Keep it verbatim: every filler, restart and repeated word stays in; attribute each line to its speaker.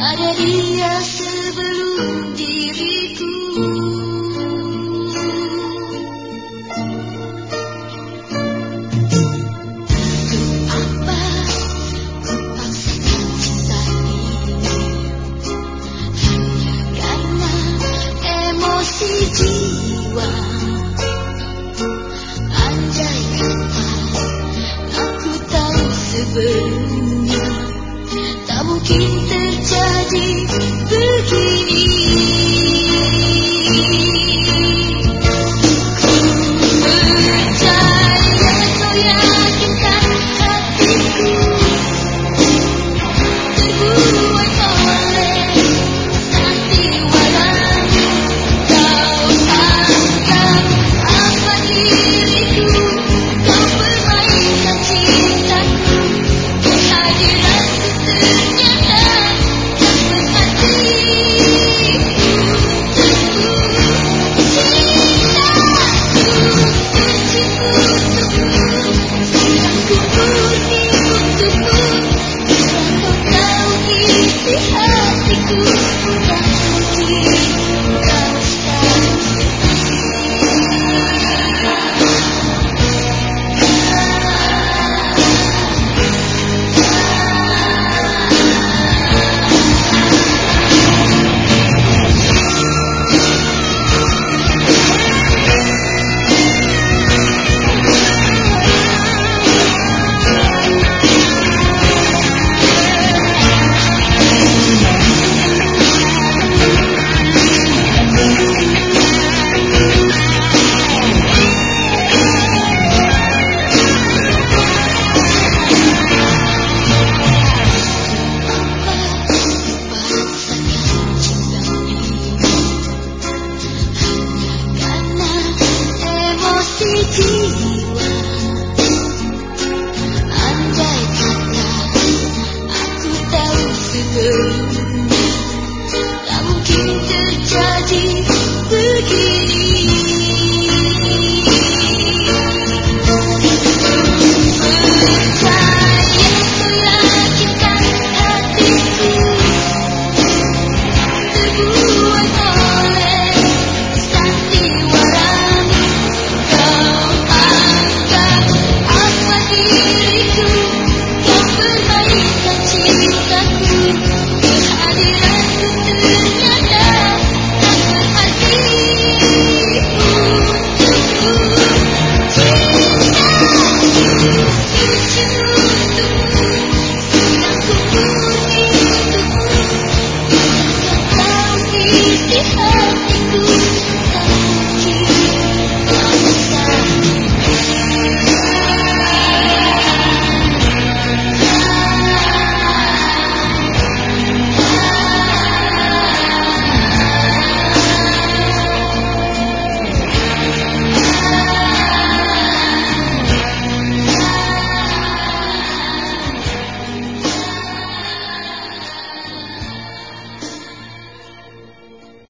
Speaker 1: Ada dia sebelum diriku. Untuk apa ku paksakan cinta ini? Hanya karena emosi jiwa. Andai kata aku tahu sebelumnya, tak mungkin terjadi begini. Ku percaya kau yakinkan hatiku, terbuai oleh sandiwara. Kau anggap apa diriku, kau permainkan cintaku. Kehadiranku ternyata tak berarti untukku. Cintaku tercipta untukmu, cintaku murni untukmu. Bila kau tahu isi hatiku.